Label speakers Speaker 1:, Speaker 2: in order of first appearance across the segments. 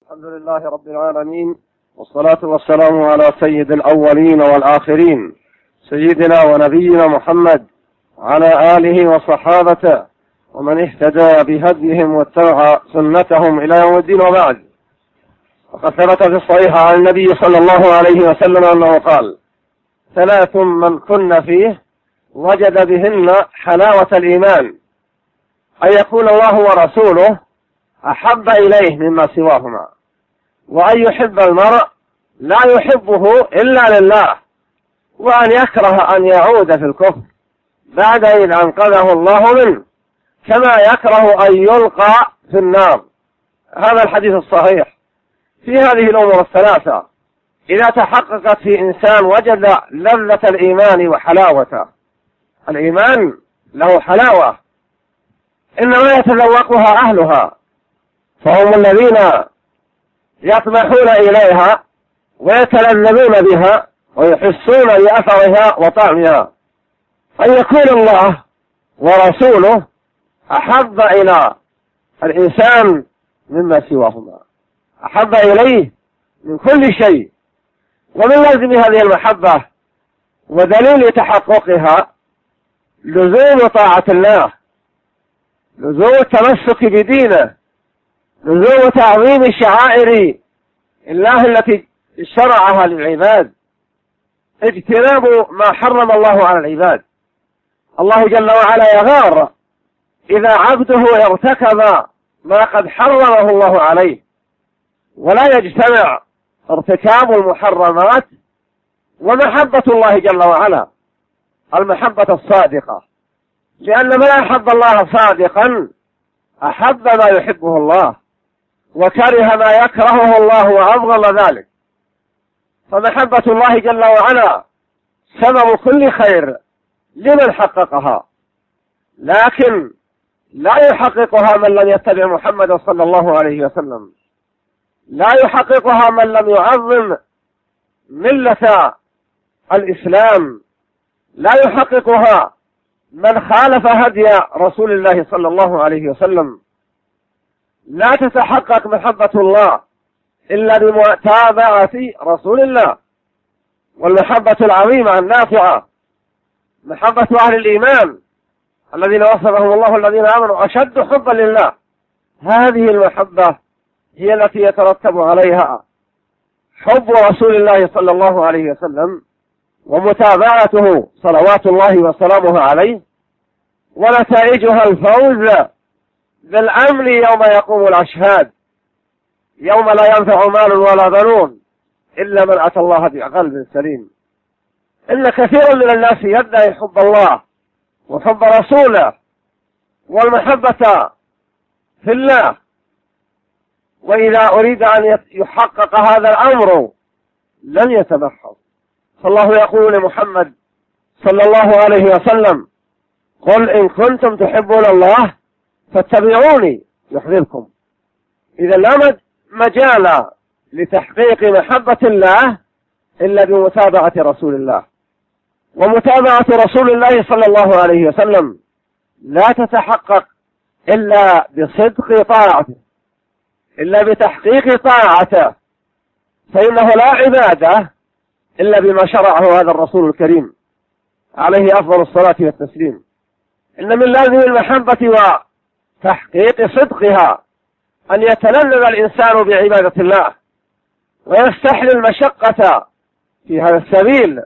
Speaker 1: الحمد لله رب العالمين، والصلاة والسلام على سيد الأولين والآخرين، سيدنا ونبينا محمد، على آله وصحابته ومن اهتدى بهديهم واتبع سنتهم إلى يوم الدين. وبعد، وقد ثبت في الصحيح عن النبي صلى الله عليه وسلم أنه قال: 3 من كن فيه وجد بهن حلاوة الإيمان: أن يكون الله ورسوله أحب إليه مما سواهما، وأن يحب المرء لا يحبه إلا لله، وأن يكره أن يعود في الكفر بعد إذ أنقذه الله منه، كما يكره أن يلقى في النار. هذا الحديث الصحيح. في هذه الأمور الثلاثة إذا تحققت في إنسان وجد لذة الإيمان وحلاوته. الإيمان له حلاوة إنما يتذوقها أهلها، فهم الذين يطمحون إليها ويتلذذون بها ويحسون بأثرها وطعمها. أن يكون الله ورسوله أحب إلى الإنسان مما سواهما، أحب إليه من كل شيء. ومن لازم هذه المحبة ودليل تحققها لزوم طاعة الله، لزوم التمسك بدينه، لزوم تعظيم شعائر الله التي شرعها للعباد، اجتناب ما حرم الله على العباد. الله جل وعلا يغار إذا عبده ارتكب ما قد حرمه الله عليه، ولا يجتمع ارتكاب المحرمات ومحبة الله جل وعلا، المحبة الصادقة، لأن من أحب الله صادقا أحب ما يحبه الله وكره ما يكرهه الله وأبغض ذلك. فمحبة الله جل وعلا سبب كل خير لمن حققها، لكن لا يحققها من لم يتبع محمد صلى الله عليه وسلم، لا يحققها من لم يعظم ملة الإسلام، لا يحققها من خالف هدي رسول الله صلى الله عليه وسلم. لا تتحقق محبة الله إلا بمتابعة رسول الله. والمحبة العظيمة النافعة محبة أهل الإيمان الذين وصفهم الله الذين آمنوا أشد حبا لله. هذه المحبة هي التي يترتب عليها حب رسول الله صلى الله عليه وسلم ومتابعته صلوات الله وسلامه عليه، ونتائجها الفوز بالأمن يوم يقوم الأشهاد، يوم لا ينفع مال ولا بنون إلا من أتى الله بقلب سليم. إن كثير من الناس يدعي حب الله وحب رسوله والمحبة في الله، وإذا أريد أن يحقق هذا الأمر لن يتمحض. فالله يقول لمحمد صلى الله عليه وسلم: قل إن كنتم تحبون الله فاتبعوني يحببكم. إذا لا مجال لتحقيق محبة الله إلا بمتابعة رسول الله. ومتابعة رسول الله صلى الله عليه وسلم لا تتحقق إلا بصدق طاعته، إلا بتحقيق طاعته، فإنه لا عبادة إلا بما شرعه هذا الرسول الكريم عليه أفضل الصلاة والتسليم. إن من لازم المحبة وتحقيق صدقها أن يتلذذ الإنسان بعبادة الله ويستحمل المشقة في هذا السبيل،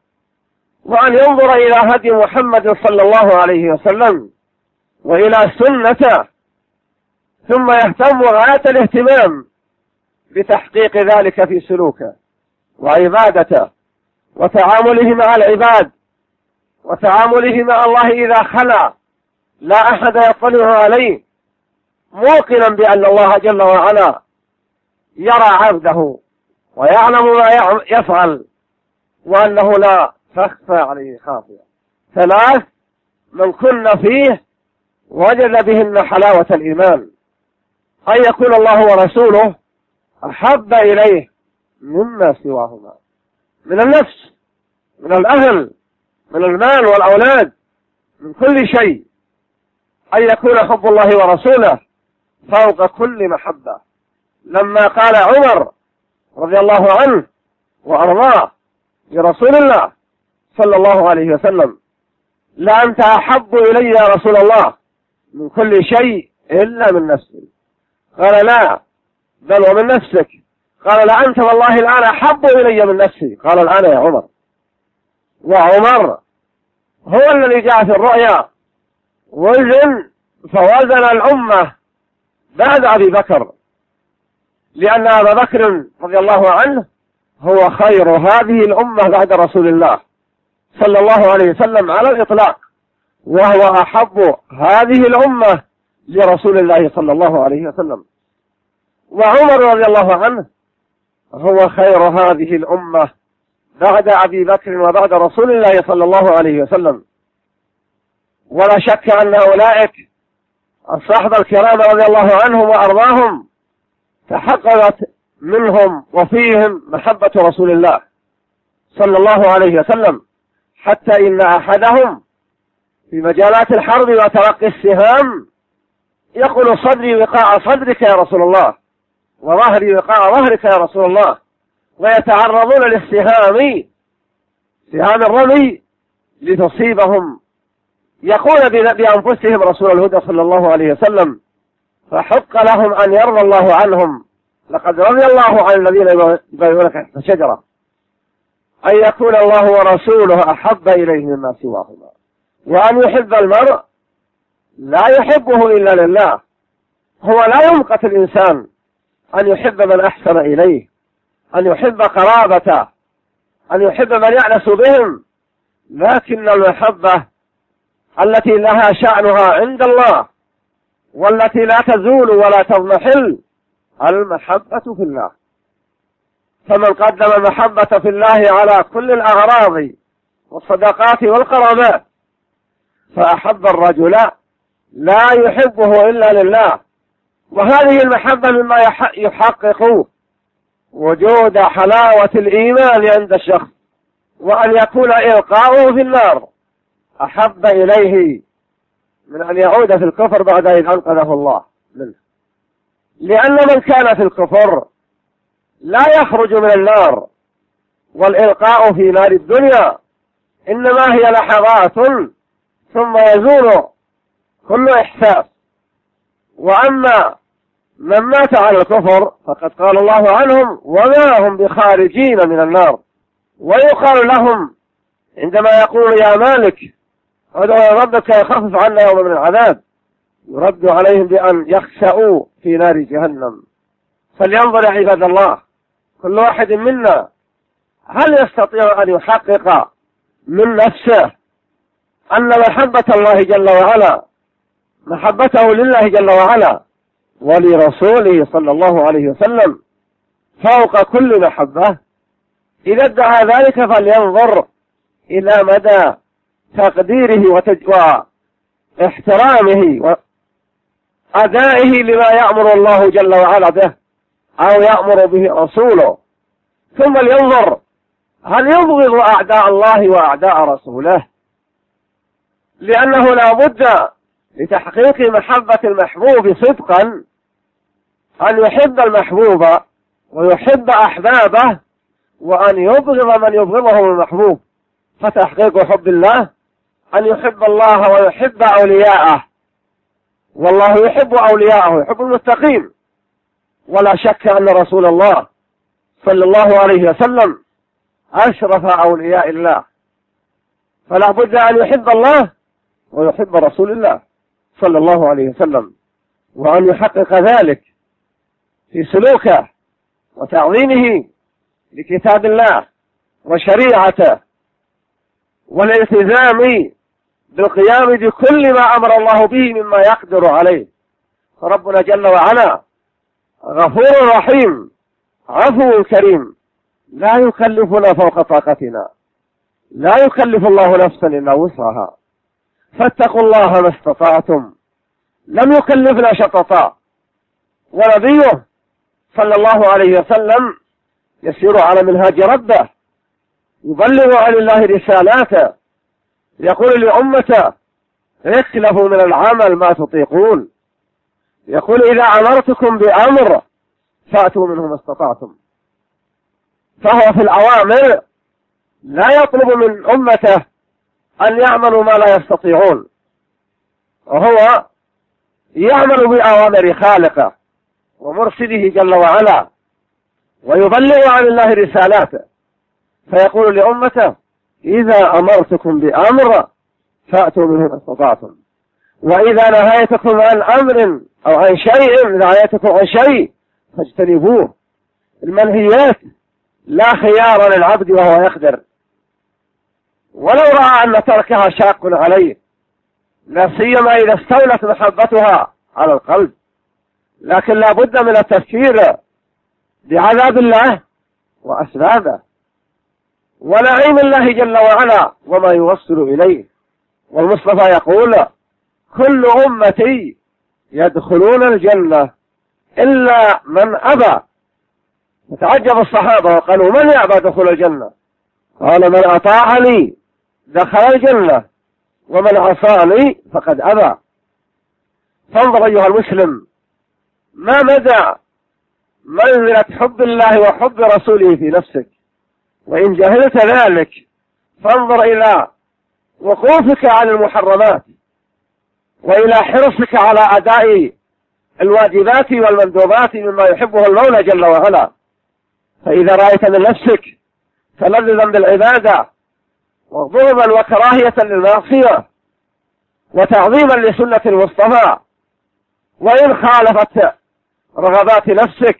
Speaker 1: وأن ينظر إلى هدي محمد صلى الله عليه وسلم وإلى سنته، ثم يهتم غاية الاهتمام بتحقيق ذلك في سلوكه وعبادته وتعامله مع العباد وتعامله مع الله إذا خلا لا أحد يطلع عليه، موقنا بأن الله جل وعلا يرى عبده ويعلم ما يفعل، وأنه لا تخفى عليه خافية. 3 من كن فيه وجد بهن حلاوة الإيمان: أن يكون الله ورسوله أحب إليه مما سواهما، من النفس، من الأهل، من المال والأولاد، من كل شيء. أن يكون حب الله ورسوله فوق كل محبة، لما قال عمر رضي الله عنه وأرضاه لرسول الله صلى الله عليه وسلم: لأنت أحب إلي يا رسول الله من كل شيء إلا من نفسي. قال: لا، بل ومن نفسك. قال: لأنت والله الآن أحب إلي من نفسي. قال: الآن يا عمر. وعمر هو الذي جاء في الرؤيا فوزن الأمة بعد أبي بكر، لأن أبا بكر رضي الله عنه هو خير هذه الأمة بعد رسول الله صلى الله عليه وسلم على الإطلاق، وهو أحب هذه الأمة لرسول الله صلى الله عليه وسلم. وعمر رضي الله عنه هو خير هذه الأمة بعد أبي بكر وبعد رسول الله صلى الله عليه وسلم. ولا شك أن أولئك الصحابة الكرام رضي الله عنهم وأرضاهم تحققت منهم وفيهم محبة رسول الله صلى الله عليه وسلم، حتى إن أحدهم في مجالات الحرب وتلقي السهام يقول: صدري وقاع صدرك يا رسول الله، وظهري وقاع ظهرك يا رسول الله. ويتعرضون للسهام، سهام الرمي، لتصيبهم. يقول بأنفسهم رسول الهدى صلى الله عليه وسلم: فحق لهم أن يرضى الله عنهم، لقد رضي الله عن الذين يبايعونك تحت الشجرة، أن يكون الله ورسوله أحب إليه مما سواهما، وأن يحب المرء لا يحبه إلا لله. هو لا يمقت الإنسان أن يحب من أحسن إليه، أن يحب قرابته، أن يحب من يأنس بهم، لكن المحبة التي لها شأنها عند الله والتي لا تزول ولا تضمحل المحبة في الله. فمن قدم المحبة في الله على كل الأغراض والصداقات والقرابات فأحب الرجل لا يحبه إلا لله. وهذه المحبة مما يحقق وجود حلاوة الإيمان عند الشخص، وأن يكون إلقاؤه في النار أحب إليه من أن يعود في الكفر بعد أن أنقذه الله منه. لأن من كان في الكفر لا يخرج من النار، والإلقاء في نار الدنيا إنما هي لحظات ثم يزول كل إحساس. وأما من مات على الكفر فقد قال الله عنهم: وما هم بخارجين من النار. ويقال لهم عندما يقول: يا مالك ادعو ربك يخفف عنا يوم من العذاب، يرد عليهم بأن يخسأوا في نار جهنم. فلينظر عباد الله كل واحد منا هل يستطيع أن يحقق من نفسه أن محبة الله جل وعلا، محبته لله جل وعلا ولرسوله صلى الله عليه وسلم فوق كل محبة. إذا ادعى ذلك فلينظر إلى مدى تقديره واحترامه وأدائه لما يأمر الله جل وعلا به أو يأمر به رسوله، ثم لينظر هل يبغض أعداء الله وأعداء رسوله، لأنه لا بد لتحقيق محبة المحبوب صدقا أن يحب المحبوب ويحب أحبابه، وأن يبغض من يبغضه المحبوب. فتحقيق حب الله أن يحب الله ويحب أولياءه، والله يحب أولياءه، يحب المتقين. ولا شك أن رسول الله صلى الله عليه وسلم أشرف أولياء الله، فلا بد أن يحب الله ويحب رسول الله صلى الله عليه وسلم، وأن يحقق ذلك في سلوكه وتعظيمه لكتاب الله وشريعته، والالتزام بالقيام بكل ما أمر الله به مما يقدر عليه. فربنا جل وعلا غفور رحيم عفو كريم، لا يكلفنا فوق طاقتنا، لا يكلف الله نفسا إلا وسعها، فاتقوا الله ما استطعتم، لم يكلفنا شططا. ونبيه صلى الله عليه وسلم يسير على منهاج ربه، يبلغ عن الله رسالاته، يقول لأمته: اخلفوا من العمل ما تطيقون. يقول: إذا أمرتكم بأمر فأتوا منه ما استطعتم. فهو في الأوامر لا يطلب من أمته أن يعملوا ما لا يستطيعون، وهو يعمل بأوامر خالقه ومرشده جل وعلا، ويبلغ عن الله رسالاته، فيقول لأمته: إذا أمرتكم بأمر فأتوا منه ما استطعتم، وإذا نهيتكم عن أمر أو عن شيء، نهيتكم عن شيء فاجتنبوه. المنهيات لا خيار للعبد وهو يقدر، ولو رأى أن تركها شاق عليه، لا سيما إذا استولت محبتها على القلب. لكن لا بد من التفكير بعذاب الله وأسبابه ونعيم الله جل وعلا وما يوصل إليه. والمصطفى يقول: كل أمتي يدخلون الجنة إلا من أبى. فتعجب الصحابة وقالوا: من يأبى دخول الجنة؟ قال: من أطاعني دخل الجنة ومن عصاني فقد أبى. فانظر أيها المسلم ما مدى منزلة حب الله وحب رسوله في نفسك. وإن جهلت ذلك فانظر إلى وقوفك عن المحرمات وإلى حرصك على أداء الواجبات والمندوبات مما يحبه المولى جل وعلا. فإذا رأيت من نفسك تلذذا بالعبادة وضربا وكراهية للمعصية وتعظيما لسنة المصطفى، وإن خالفت رغبات نفسك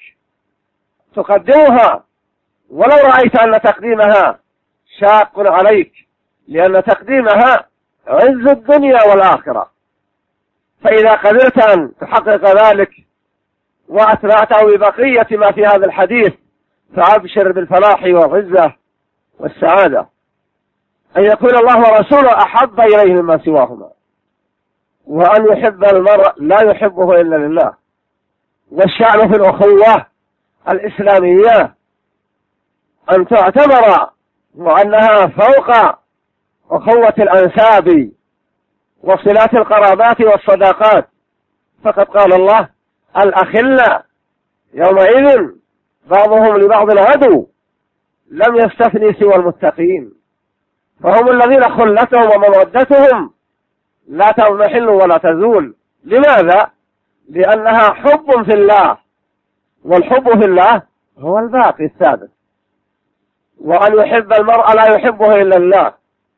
Speaker 1: تقدمها، ولو رأيت أن تقديمها شاق عليك، لأن تقديمها عز الدنيا والآخرة. فإذا قدرت أن تحقق ذلك وأتبعته ببقية ما في هذا الحديث فأبشر بالفلاح والعزة والسعادة، أن يكون الله ورسوله أحب إليه مما سواهما، وأن يحب المرء لا يحبه إلا لله. والشأن في الأخوة الإسلامية أن تعتبر وأنها فوق أخوة الأنساب وصلات القرابات والصداقات. فقد قال الله: الأخلاء يومئذ بعضهم لبعض عدو لم يستثني سوى المتقين، فهم الذين خلتهم ومودتهم لا تضمحل ولا تزول. لماذا؟ لأنها حب في الله، والحب في الله هو الباقي الثابت. وأن يحب المرء لا يحبه إلا الله.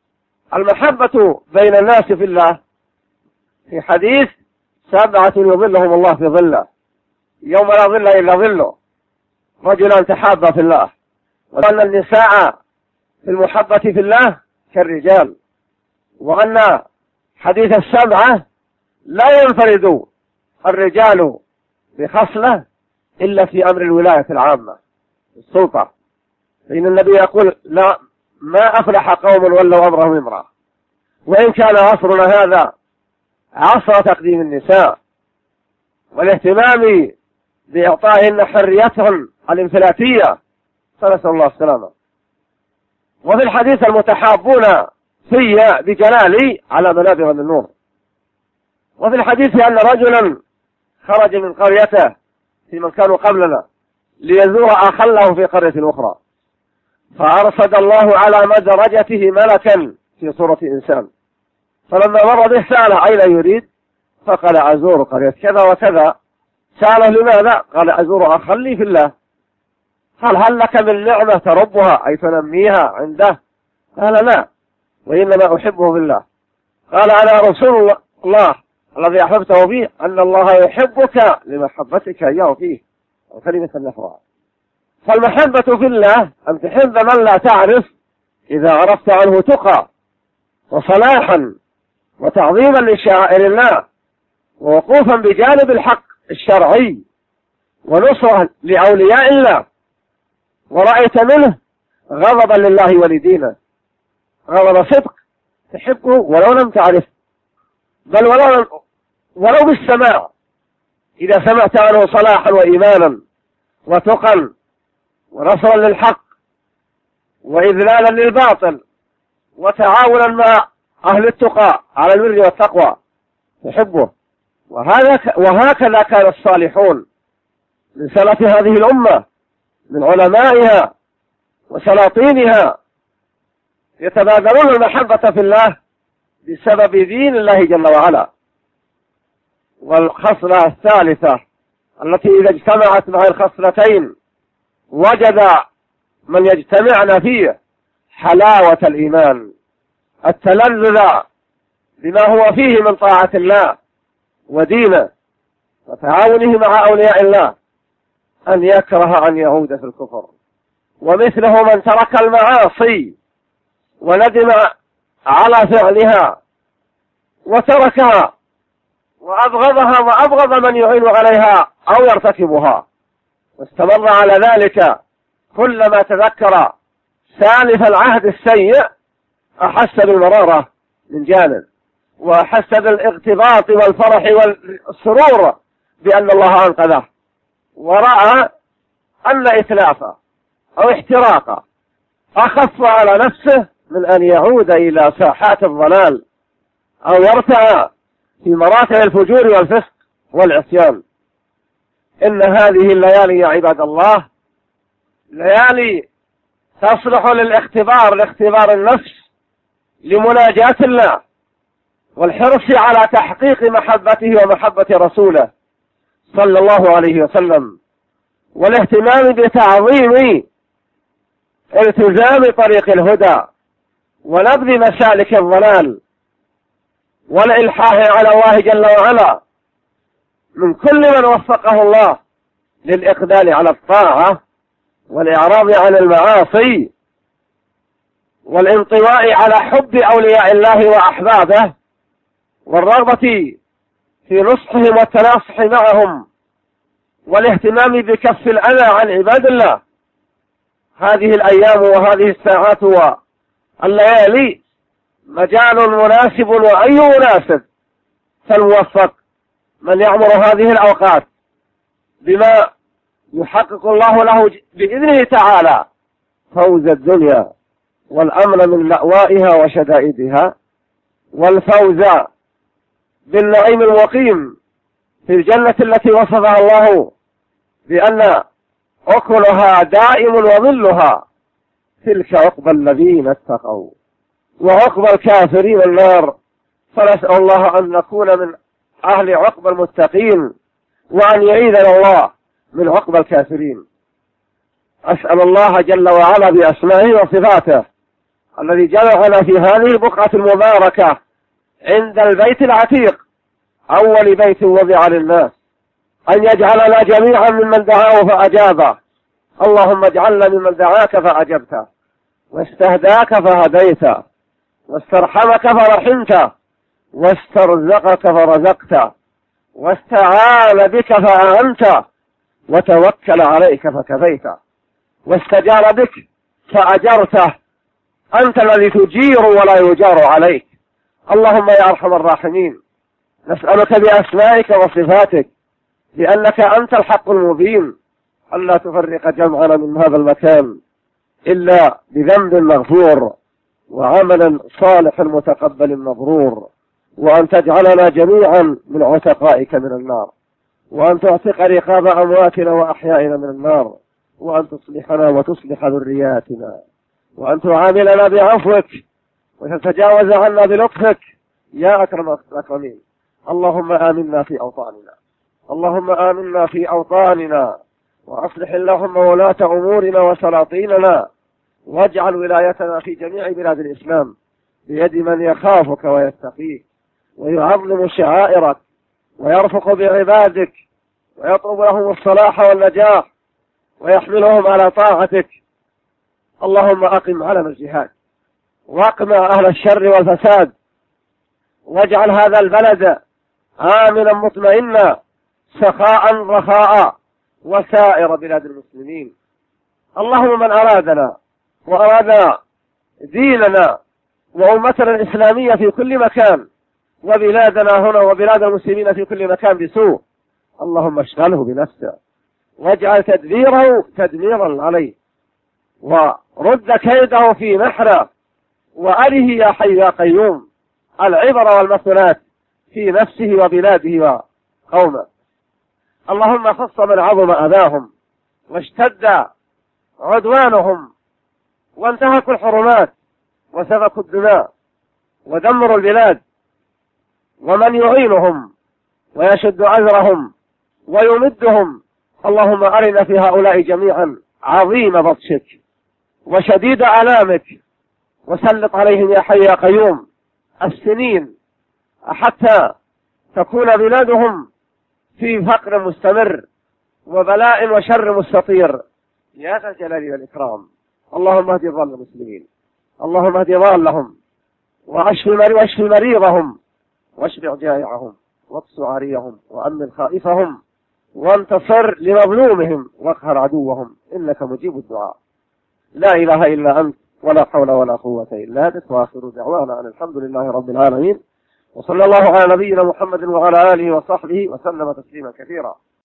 Speaker 1: المحبة بين الناس في الله في حديث: 7 يظلهم الله في ظله يوم لا ظل إلا ظله، رجلان تحابا في الله. وأن النساء في المحبة في الله كالرجال. وأن حديث 7 لا ينفرد الرجال بخصلة إلا في أمر الولاية العامة السلطة، فإن النبي يقول: لا ما أفلح قوم ولوا أمرهم امرأة. وإن كان عصرنا هذا عصر تقديم النساء والاهتمام بإعطائهن حريتهم الانفلاتية، فنسأل الله السلامة. وفي الحديث: المتحابون في بجلالي على منابر من نور. وفي الحديث أن رجلا خرج من قريته في من كانوا قبلنا ليزور أخا له في قرية أخرى، فأرصد الله على مدرجته ملكا في صورة إنسان، فلما مر به سأله: أين يريد؟ فقال: أزور قرية كذا وكذا. سأله: لماذا؟ قال: أزور أخا لي في الله. قال: هل لك من نعمة تربها أي تنميها عنده؟ قال: لا، وإنما أحبه بالله. قال: أنا رسول الله الذي أحببته به، أن الله يحبك لمحبتك إياه فيه، وكلمة النحوها. فالمحبة في الله أن تحب من لا تعرف إذا عرفت عنه تقى وصلاحا وتعظيما لشعائر الله ووقوفا بجانب الحق الشرعي ونصرة لأولياء الله، ورأيت منه غضبا لله ولدينه، غضب صدق تحبه ولو لم تعرف، بل ولو بالسماع، إذا سمعت عنه صلاحا وإيمانا وتقا ونصرا للحق وإذلالا للباطل وتعاونا مع أهل التقى على البر والتقوى تحبه. وهكذا كان الصالحون من سلف هذه الأمة من علمائها وسلاطينها يتبادلون المحبة في الله بسبب دين الله جل وعلا. والخصلة الثالثة التي إذا اجتمعت مع الخصلتين وجد من يجتمعن فيه حلاوة الإيمان، التلذذ بما هو فيه من طاعة الله ودينه وتعاونه مع أولياء الله، أن يكره أن يعود في الكفر. ومثله من ترك المعاصي وندم على فعلها وتركها وأبغضها وأبغض من يعين عليها أو يرتكبها، واستمر على ذلك كلما تذكر سالف العهد السيء أحس بالمرارة من جانب، وأحس بالاغتباط والفرح والسرور بأن الله أنقذه، ورأى أن إتلافه أو احتراقه أخف على نفسه من أن يعود إلى ساحات الضلال أو يرتع في مراتع الفجور والفسق والعصيان. إن هذه الليالي يا عباد الله ليالي تصلح للاختبار، لاختبار النفس، لمناجاة الله والحرص على تحقيق محبته ومحبة رسوله صلى الله عليه وسلم، والاهتمام بتعظيم التزام طريق الهدى ونبذ مسالك الضلال والإلحاح على الله جل وعلا من كل من وفقه الله للإقدام على الطاعة والإعراض عن المعاصي والانطواء على حب أولياء الله وأحبابه والرغبة في نصحهم والتناصح معهم والاهتمام بكف الأذى عن عباد الله. هذه الأيام وهذه الساعات والليالي مجال مناسب، وأي مناسب فالموفق من يعمر هذه الأوقات بما يحقق الله له بإذنه تعالى فوز الدنيا والأمن من لأوائها وشدائدها، والفوز بالنعيم المقيم في الجنة التي وصفها الله بأن أكلها دائم وظلها، تلك عقبى الذين اتقوا، وعقبى الكافرين النار. فنسأل الله أن نكون من أهل عقبى المتقين، وأن يعيذنا الله من عقبى الكافرين. أسأل الله جل وعلا بأسمائه وصفاته الذي جمعنا في هذه البقعة المباركة عند البيت العتيق أول بيت وضع للناس أن يجعلنا جميعا ممن دعاه فأجابه. اللهم اجعلنا ممن دعاك فأجبته، واستهداك فهديته، واسترحمك فرحمته، واسترزقك فرزقته، واستعان بك فأعنته، وتوكل عليك فكفيته، واستجار بك فأجرته. أنت الذي تجير ولا يجار عليك. اللهم يا أرحم الراحمين نسألك بأسمائك وصفاتك لأنك أنت الحق المبين ألا تفرق جمعنا من هذا المكان إلا بذنب مغفور وعمل صالح متقبل مبرور، وأن تجعلنا جميعا من عتقائك من النار، وأن تعتق رقاب أمواتنا وأحيائنا من النار، وأن تصلحنا وتصلح ذرياتنا، وأن تعاملنا بعفوك وتتجاوز عنا بلطفك يا أكرم الأكرمين. اللهم آمنا في أوطاننا، اللهم آمنا في أوطاننا، وأصلح اللهم ولاة أمورنا وسلاطيننا، واجعل ولايتنا في جميع بلاد الإسلام بيد من يخافك ويتقيك ويعظم شعائرك ويرفق بعبادك ويطلب لهم الصلاح والنجاح ويحملهم على طاعتك. اللهم أقم علم الجهاد واقمع أهل الشر والفساد، واجعل هذا البلد آمنا مطمئنا سخاء رخاء وسائر بلاد المسلمين. اللهم من أرادنا وأراد ديننا وأمتنا الإسلامية في كل مكان وبلادنا هنا وبلاد المسلمين في كل مكان بسوء، اللهم اشغله بنفسه واجعل تدبيره تدميرا عليه، ورد كيده في نحره، وأره يا حي يا قيوم العبر والمثلات في نفسه وبلاده وقومه. اللهم خص من عظم أذاهم واشتد عدوانهم وانتهكوا الحرمات وسفكوا الدماء ودمروا البلاد، ومن يعينهم ويشد أجرهم ويمدهم. اللهم أرنا في هؤلاء جميعا عظيم بطشك وشديد آلامك، وسلط عليهم يا حي يا قيوم السنين حتى تكون بلادهم في فقر مستمر وبلاء وشر مستطير يا ذا الجلال والإكرام. اللهم اهد ضال المسلمين، اللهم اهد ضالهم واشف مريضهم واشف جائعهم واقص عاريهم وأمن خائفهم وانتصر لمظلومهم واقهر عدوهم، إنك مجيب الدعاء. لا إله إلا أنت ولا حول ولا قوة إلا بك، وآخر دعوانا أن الحمد لله رب العالمين، وصلى الله على نبينا محمد وعلى آله وصحبه وسلم تسليما كثيرا.